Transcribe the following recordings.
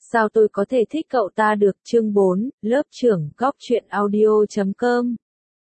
Sao tôi có thể thích cậu ta được? Chương 4, lớp trưởng, góc truyện audio.com.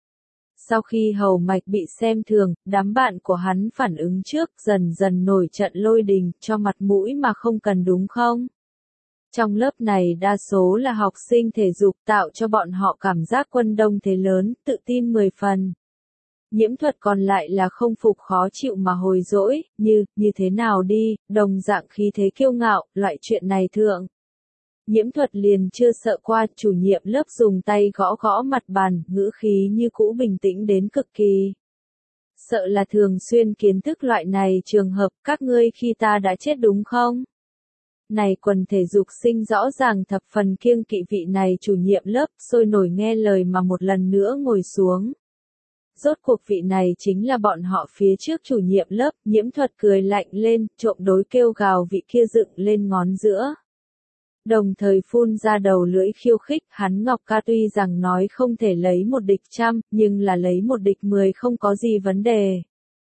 Sau khi Hầu Mạch bị xem thường, đám bạn của hắn phản ứng trước, dần dần nổi trận lôi đình, cho mặt mũi mà không cần đúng không? Trong lớp này đa số là học sinh thể dục, tạo cho bọn họ cảm giác quân đông thế lớn, tự tin 10 phần. Nhiễm Thuật còn lại là không phục, khó chịu mà hồi dỗi, như thế nào đi, đồng dạng khí thế kiêu ngạo, loại chuyện này thượng. Nhiễm Thuật liền chưa sợ qua, chủ nhiệm lớp dùng tay gõ gõ mặt bàn, ngữ khí như cũ bình tĩnh đến cực kỳ. Sợ là thường xuyên kiến thức loại này trường hợp, các ngươi khi ta đã chết đúng không? Này quần thể dục sinh rõ ràng thập phần kiêng kỵ vị này chủ nhiệm lớp, sôi nổi nghe lời mà một lần nữa ngồi xuống. Rốt cuộc vị này chính là bọn họ phía trước chủ nhiệm lớp. Nhiễm Thuật cười lạnh lên, trộm đối kêu gào vị kia dựng lên ngón giữa. Đồng thời phun ra đầu lưỡi khiêu khích, hắn Ngọc ca tuy rằng nói không thể lấy một địch trăm, nhưng là lấy một địch 10 không có gì vấn đề.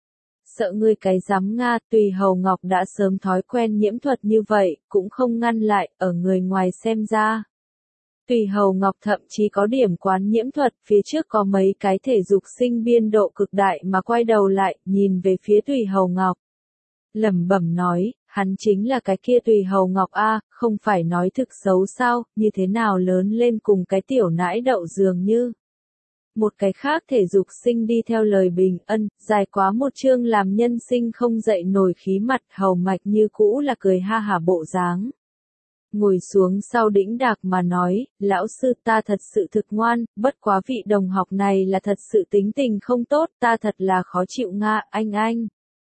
Sợ ngươi cái dám Nga, Tùy Hầu Ngọc đã sớm thói quen Nhiễm Thuật như vậy, cũng không ngăn lại, ở người ngoài xem ra. Tùy Hầu Ngọc thậm chí có điểm quán Nhiễm Thuật, phía trước có mấy cái thể dục sinh biên độ cực đại mà quay đầu lại, nhìn về phía Tùy Hầu Ngọc. Lẩm bẩm nói, hắn chính là cái kia Tùy Hầu Ngọc a, không phải nói thực xấu sao, như thế nào lớn lên cùng cái tiểu nãi đậu dường như. Một cái khác thể dục sinh đi theo lời bình ân, dài quá một chương làm nhân sinh không dậy nổi khí mặt, Hầu Mạch như cũ là cười ha hả bộ dáng. Ngồi xuống sau đĩnh đạc mà nói, lão sư ta thật sự thực ngoan, bất quá vị đồng học này là thật sự tính tình không tốt, ta thật là khó chịu Nga, anh.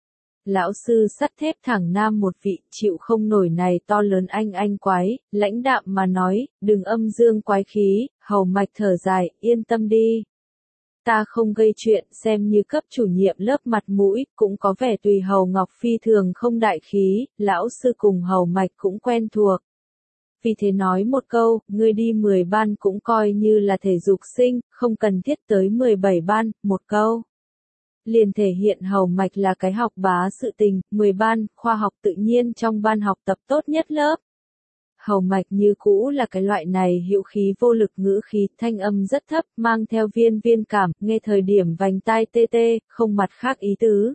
Lão sư sắt thép thẳng nam một vị, chịu không nổi này to lớn anh quái, lãnh đạm mà nói, đừng âm dương quái khí. Hầu Mạch thở dài, yên tâm đi. Ta không gây chuyện, xem như cấp chủ nhiệm lớp mặt mũi, cũng có vẻ Tùy Hầu Ngọc phi thường không đại khí, lão sư cùng Hầu Mạch cũng quen thuộc. Vì thế nói một câu, ngươi đi 10 ban cũng coi như là thể dục sinh, không cần thiết tới 17 ban, một câu. Liền thể hiện Hầu Mạch là cái học bá sự tình, 10 ban, khoa học tự nhiên trong ban học tập tốt nhất lớp. Hầu Mạch như cũ là cái loại này hữu khí vô lực ngữ khí, thanh âm rất thấp, mang theo viên cảm, nghe thời điểm vành tai tê tê, không mặt khác ý tứ.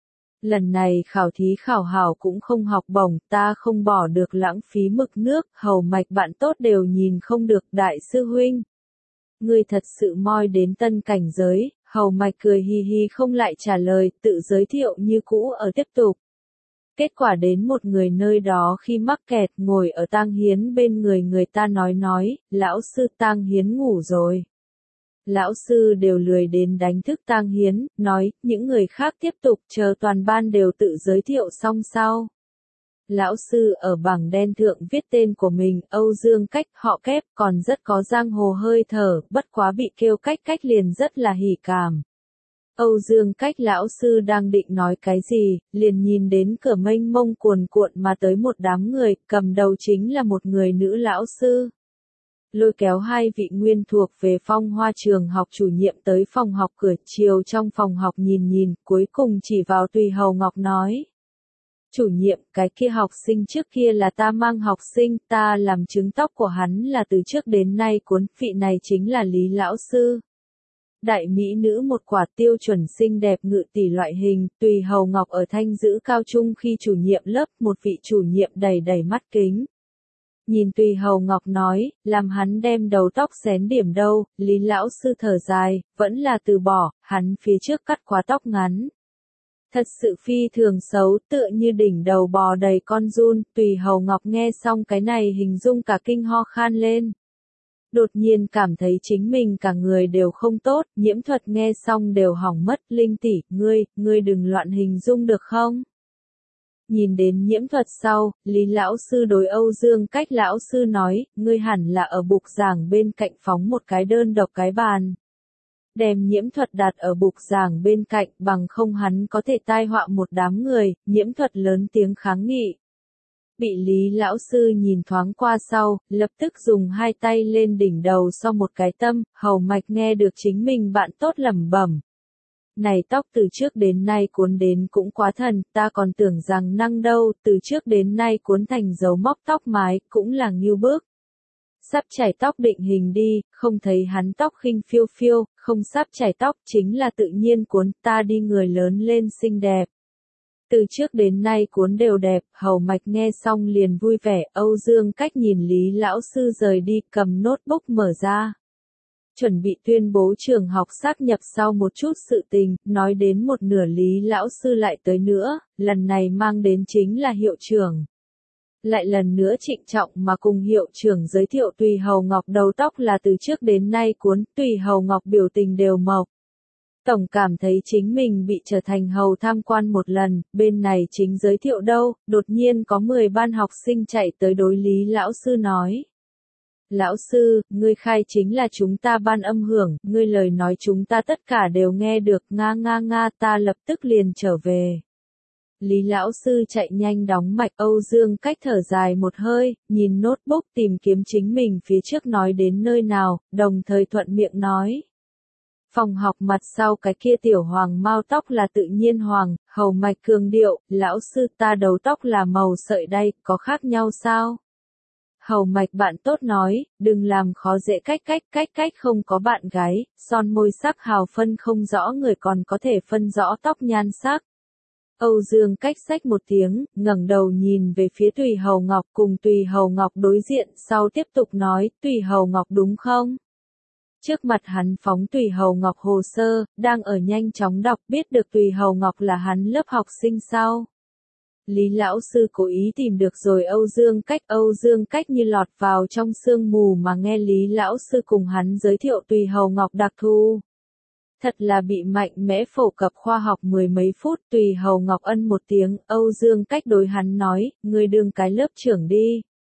Lần này khảo thí khảo hảo cũng không học bổng, ta không bỏ được lãng phí mực nước, Hầu Mạch bạn tốt đều nhìn không được, đại sư huynh. Ngươi thật sự moi đến tân cảnh giới. Hầu Mạch cười hi hi không lại trả lời, tự giới thiệu như cũ ở tiếp tục. Kết quả đến một người nơi đó khi mắc kẹt ngồi ở Tang Hiến bên người ta nói, lão sư Tang Hiến ngủ rồi. Lão sư đều lười đến đánh thức Tang Hiến, nói, những người khác tiếp tục chờ toàn ban đều tự giới thiệu xong sau. Lão sư ở bảng đen thượng viết tên của mình, Âu Dương Cách, họ Kép, còn rất có giang hồ hơi thở, bất quá bị kêu cách liền rất là hỉ cảm. Âu Dương Cách lão sư đang định nói cái gì, liền nhìn đến cửa mênh mông cuồn cuộn mà tới một đám người, cầm đầu chính là một người nữ lão sư. Lôi kéo hai vị nguyên thuộc về Phong Hoa trường học chủ nhiệm tới phòng học cửa, chiều trong phòng học nhìn, cuối cùng chỉ vào Tùy Hầu Ngọc nói. Chủ nhiệm, cái kia học sinh trước kia là ta mang học sinh, ta làm chứng tóc của hắn là từ trước đến nay cuốn, vị này chính là Lý lão sư. Đại mỹ nữ một quả tiêu chuẩn xinh đẹp ngự tỷ loại hình, Tùy Hầu Ngọc ở Thanh Dữ cao trung khi chủ nhiệm lớp, một vị chủ nhiệm đầy mắt kính. Nhìn Tùy Hầu Ngọc nói, làm hắn đem đầu tóc xén điểm đâu, Lý lão sư thở dài, vẫn là từ bỏ, hắn phía trước cắt quá tóc ngắn. Thật sự phi thường xấu, tựa như đỉnh đầu bò đầy con giun, Tùy Hầu Ngọc nghe xong cái này hình dung cả kinh ho khan lên. Đột nhiên cảm thấy chính mình cả người đều không tốt, Nhiễm Thuật nghe xong đều hỏng mất, Linh tỷ, ngươi đừng loạn hình dung được không? Nhìn đến Nhiễm Thuật sau, Lý lão sư đối Âu Dương Cách lão sư nói, ngươi hẳn là ở bục giảng bên cạnh phóng một cái đơn độc cái bàn. Đem Nhiễm Thuật đặt ở bục giảng bên cạnh, bằng không hắn có thể tai họa một đám người. Nhiễm Thuật lớn tiếng kháng nghị. Bị Lý lão sư nhìn thoáng qua sau, lập tức dùng hai tay lên đỉnh đầu so một cái tâm, Hầu Mạch nghe được chính mình bạn tốt lẩm bẩm. Này tóc từ trước đến nay cuốn đến cũng quá thần, ta còn tưởng rằng năng đâu, từ trước đến nay cuốn thành dấu móc tóc mái, cũng là ngưu bức. Sắp chải tóc định hình đi, không thấy hắn tóc khinh phiêu phiêu, không sắp chải tóc chính là tự nhiên cuốn, ta đi người lớn lên xinh đẹp. Từ trước đến nay cuốn đều đẹp, Hầu Mạch nghe xong liền vui vẻ, Âu Dương Cách nhìn Lý lão sư rời đi, cầm notebook mở ra. Chuẩn bị tuyên bố trường học sáp nhập sau một chút sự tình, nói đến một nửa Lý lão sư lại tới nữa, lần này mang đến chính là hiệu trưởng. Lại lần nữa trịnh trọng mà cùng hiệu trưởng giới thiệu Tùy Hầu Ngọc đầu tóc là từ trước đến nay cuốn, Tùy Hầu Ngọc biểu tình đều mộc. Tổng cảm thấy chính mình bị trở thành hầu tham quan một lần, bên này chính giới thiệu đâu, đột nhiên có 10 ban học sinh chạy tới đối Lý lão sư nói. Lão sư, ngươi khai chính là chúng ta ban âm hưởng, ngươi lời nói chúng ta tất cả đều nghe được, nga, ta lập tức liền trở về. Lý lão sư chạy nhanh đóng mạch, Âu Dương Cách thở dài một hơi, nhìn notebook tìm kiếm chính mình phía trước nói đến nơi nào, đồng thời thuận miệng nói. Phòng học mặt sau cái kia tiểu hoàng mao tóc là tự nhiên hoàng, Hầu Mạch cường điệu, lão sư ta đầu tóc là màu sợi đay, có khác nhau sao? Hầu Mạch bạn tốt nói, đừng làm khó dễ cách không có bạn gái, son môi sắc hào phân không rõ người còn có thể phân rõ tóc nhan sắc. Âu Dương Cách xách một tiếng, ngẩng đầu nhìn về phía Tùy Hầu Ngọc cùng Tùy Hầu Ngọc đối diện sau tiếp tục nói, Tùy Hầu Ngọc đúng không? Trước mặt hắn phóng Tùy Hầu Ngọc hồ sơ, đang ở nhanh chóng đọc biết được Tùy Hầu Ngọc là hắn lớp học sinh sau. Lý lão sư cố ý tìm được rồi Âu Dương Cách như lọt vào trong sương mù mà nghe Lý lão sư cùng hắn giới thiệu Tùy Hầu Ngọc đặc thù. Thật là bị mạnh mẽ phổ cập khoa học mười mấy phút, Tùy Hầu Ngọc ân một tiếng, Âu Dương Cách đối hắn nói, ngươi đương cái lớp trưởng đi.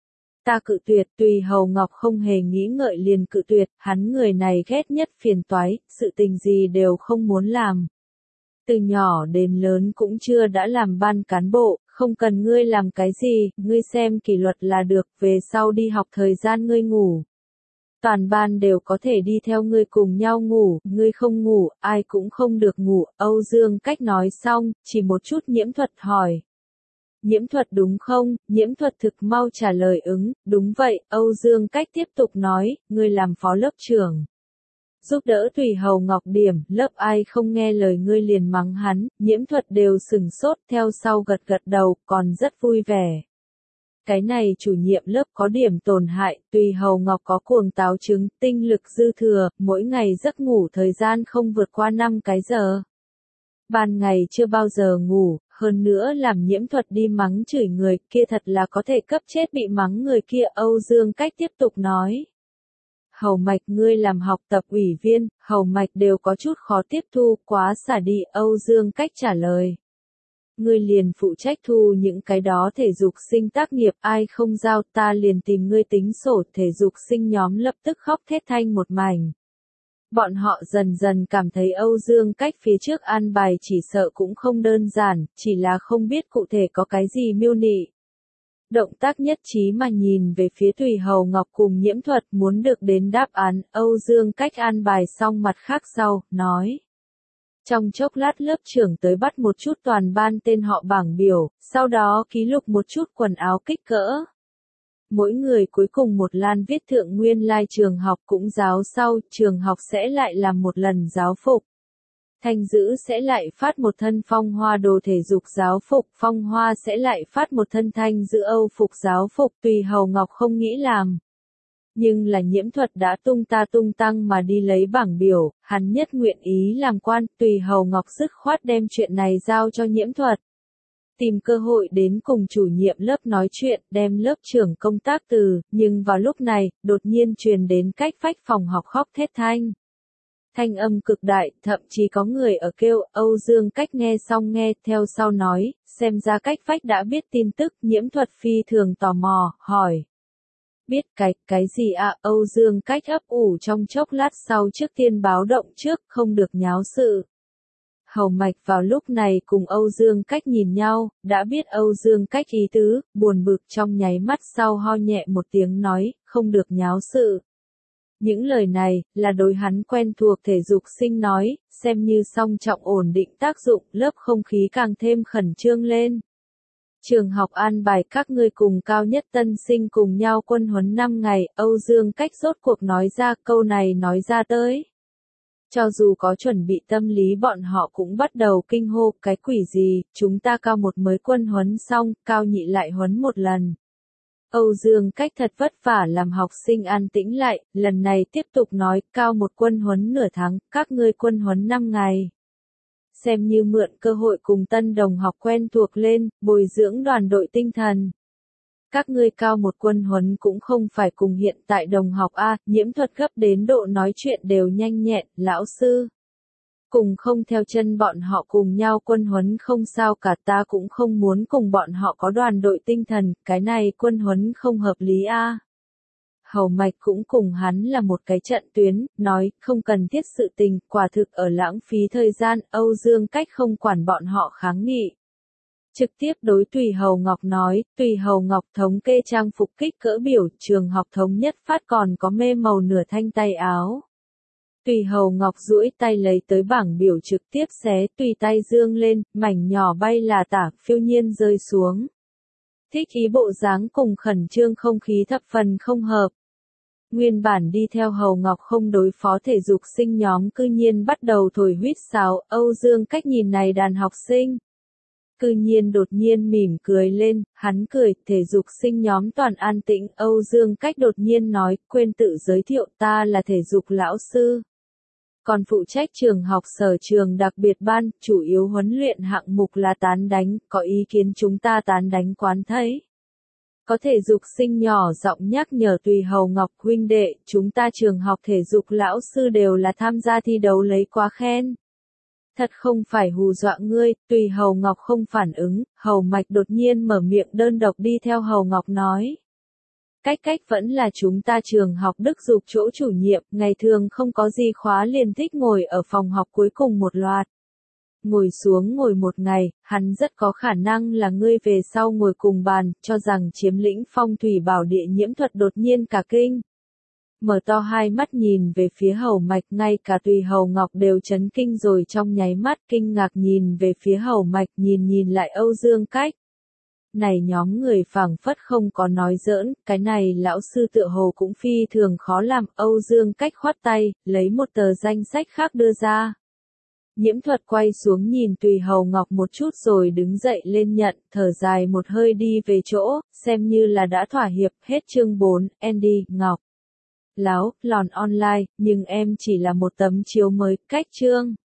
Ta cự tuyệt, Tùy Hầu Ngọc không hề nghĩ ngợi liền cự tuyệt, hắn người này ghét nhất phiền toái, sự tình gì đều không muốn làm. Từ nhỏ đến lớn cũng chưa đã làm ban cán bộ, không cần ngươi làm cái gì, ngươi xem kỷ luật là được, về sau đi học thời gian ngươi ngủ. Toàn ban đều có thể đi theo ngươi cùng nhau ngủ, ngươi không ngủ, ai cũng không được ngủ, Âu Dương Cách nói xong, chỉ một chút Nhiễm Thuật hỏi. Nhiễm Thuật đúng không? Nhiễm Thuật thực mau trả lời ứng, đúng vậy, Âu Dương Cách tiếp tục nói, ngươi làm phó lớp trưởng. Giúp đỡ Tùy Hầu Ngọc điểm, lớp ai không nghe lời ngươi liền mắng hắn, Nhiễm Thuật đều sừng sốt theo sau gật đầu, còn rất vui vẻ. Cái này chủ nhiệm lớp có điểm tổn hại, Tùy Hầu Ngọc có cuồng táo chứng, tinh lực dư thừa, mỗi ngày giấc ngủ thời gian không vượt qua 5 cái giờ. Ban ngày chưa bao giờ ngủ, hơn nữa làm Nhiễm Thuật đi mắng chửi người kia thật là có thể cấp chết bị mắng người kia, Âu Dương Cách tiếp tục nói. Hầu Mạch ngươi làm học tập ủy viên, Hầu Mạch đều có chút khó tiếp thu, quá xả đi, Âu Dương Cách trả lời. Ngươi liền phụ trách thu những cái đó thể dục sinh tác nghiệp, ai không giao ta liền tìm ngươi tính sổ, thể dục sinh nhóm lập tức khóc thét thanh một mảnh. Bọn họ dần dần cảm thấy Âu Dương Cách phía trước an bài chỉ sợ cũng không đơn giản, chỉ là không biết cụ thể có cái gì miêu nị. Động tác nhất trí mà nhìn về phía Tùy Hầu Ngọc cùng Nhiễm Thuật muốn được đến đáp án, Âu Dương Cách an bài xong mặt khác sau, nói. Trong chốc lát lớp trưởng tới bắt một chút toàn ban tên họ bảng biểu, sau đó ký lục một chút quần áo kích cỡ. Mỗi người cuối cùng một lan viết thượng nguyên lai trường học cũng giáo sau, trường học sẽ lại làm một lần giáo phục. Thanh Dữ sẽ lại phát một thân Phong Hoa đồ thể dục giáo phục, Phong Hoa sẽ lại phát một thân Thanh Dữ Âu phục giáo phục, Tùy Hầu Ngọc không nghĩ làm. Nhưng là Nhiễm Thuật đã tung tăng mà đi lấy bảng biểu, hắn nhất nguyện ý làm quan, Tùy Hầu Ngọc dứt khoát đem chuyện này giao cho Nhiễm Thuật. Tìm cơ hội đến cùng chủ nhiệm lớp nói chuyện, đem lớp trưởng công tác từ, nhưng vào lúc này, đột nhiên truyền đến cách vách phòng học khóc thét thanh. Thanh âm cực đại, thậm chí có người ở kêu, Âu Dương Cách nghe xong nghe, theo sau nói, xem ra cách vách đã biết tin tức, Nhiễm Thuật phi thường tò mò, hỏi. Biết cái gì ạ? Âu Dương Cách ấp ủ trong chốc lát sau trước tiên báo động trước, không được nháo sự. Hầu Mạch vào lúc này cùng Âu Dương Cách nhìn nhau, đã biết Âu Dương Cách ý tứ, buồn bực trong nháy mắt sau ho nhẹ một tiếng nói, không được nháo sự. Những lời này, là đối hắn quen thuộc thể dục sinh nói, xem như song trọng ổn định tác dụng, lớp không khí càng thêm khẩn trương lên. Trường học an bài các ngươi cùng cao nhất tân sinh cùng nhau quân huấn 5 ngày, Âu Dương Cách rốt cuộc nói ra câu này nói ra tới. Cho dù có chuẩn bị tâm lý bọn họ cũng bắt đầu kinh hô, cái quỷ gì, chúng ta cao một mới quân huấn xong, cao nhị lại huấn một lần. Âu Dương Cách thật vất vả làm học sinh an tĩnh lại, lần này tiếp tục nói, cao một quân huấn nửa tháng, các ngươi quân huấn 5 ngày. Xem như mượn cơ hội cùng tân đồng học quen thuộc lên, bồi dưỡng đoàn đội tinh thần. Các ngươi cao một quân huấn cũng không phải cùng hiện tại đồng học A, nhiễm thuật gấp đến độ nói chuyện đều nhanh nhẹn, lão sư. Cùng không theo chân bọn họ cùng nhau quân huấn không sao cả, ta cũng không muốn cùng bọn họ có đoàn đội tinh thần, cái này quân huấn không hợp lý A. Hầu Mạch cũng cùng hắn là một cái trận tuyến, nói, không cần thiết sự tình, quả thực ở lãng phí thời gian, Âu Dương Cách không quản bọn họ kháng nghị. Trực tiếp đối Tùy Hầu Ngọc nói, Tùy Hầu Ngọc thống kê trang phục kích cỡ biểu, trường học thống nhất phát còn có mê màu nửa thanh tay áo. Tùy Hầu Ngọc duỗi tay lấy tới bảng biểu trực tiếp xé, tùy tay dương lên, mảnh nhỏ bay là tả, phiêu nhiên rơi xuống. Thích ý bộ dáng cùng khẩn trương không khí thập phần không hợp. Nguyên bản đi theo Hầu Ngọc không đối phó thể dục sinh nhóm cư nhiên bắt đầu thổi huýt sáo, Âu Dương Cách nhìn này đàn học sinh. Cư nhiên đột nhiên mỉm cười lên, hắn cười, thể dục sinh nhóm toàn an tĩnh, Âu Dương Cách đột nhiên nói, quên tự giới thiệu ta là thể dục lão sư. Còn phụ trách trường học sở trường đặc biệt ban, chủ yếu huấn luyện hạng mục là tán đánh, có ý kiến chúng ta tán đánh quán thấy. Có thể dục sinh nhỏ giọng nhắc nhở Tùy Hầu Ngọc huynh đệ, chúng ta trường học thể dục lão sư đều là tham gia thi đấu lấy quá khen. Thật không phải hù dọa ngươi, Tùy Hầu Ngọc không phản ứng, Hầu Mạch đột nhiên mở miệng đơn độc đi theo Hầu Ngọc nói. Cách vẫn là chúng ta trường học đức dục chỗ chủ nhiệm, ngày thường không có gì khóa liền thích ngồi ở phòng học cuối cùng một loạt. Ngồi xuống ngồi một ngày, hắn rất có khả năng là ngươi về sau ngồi cùng bàn, cho rằng chiếm lĩnh phong thủy bảo địa nhiễm thuật đột nhiên cả kinh. Mở to hai mắt nhìn về phía Hầu Mạch, ngay cả Tùy Hầu Ngọc đều chấn kinh rồi trong nháy mắt kinh ngạc nhìn về phía Hầu Mạch nhìn lại Âu Dương Cách. Này nhóm người phảng phất không có nói giỡn, cái này lão sư tựa hồ cũng phi thường khó làm, Âu Dương Cách khoát tay, lấy một tờ danh sách khác đưa ra. Nhiễm thuật quay xuống nhìn Tùy Hầu Ngọc một chút rồi đứng dậy lên nhận, thở dài một hơi đi về chỗ, xem như là đã thỏa hiệp, hết chương 4, Andy, Ngọc. Láo, lòn online, nhưng em chỉ là một tấm chiếu mới, cách chương.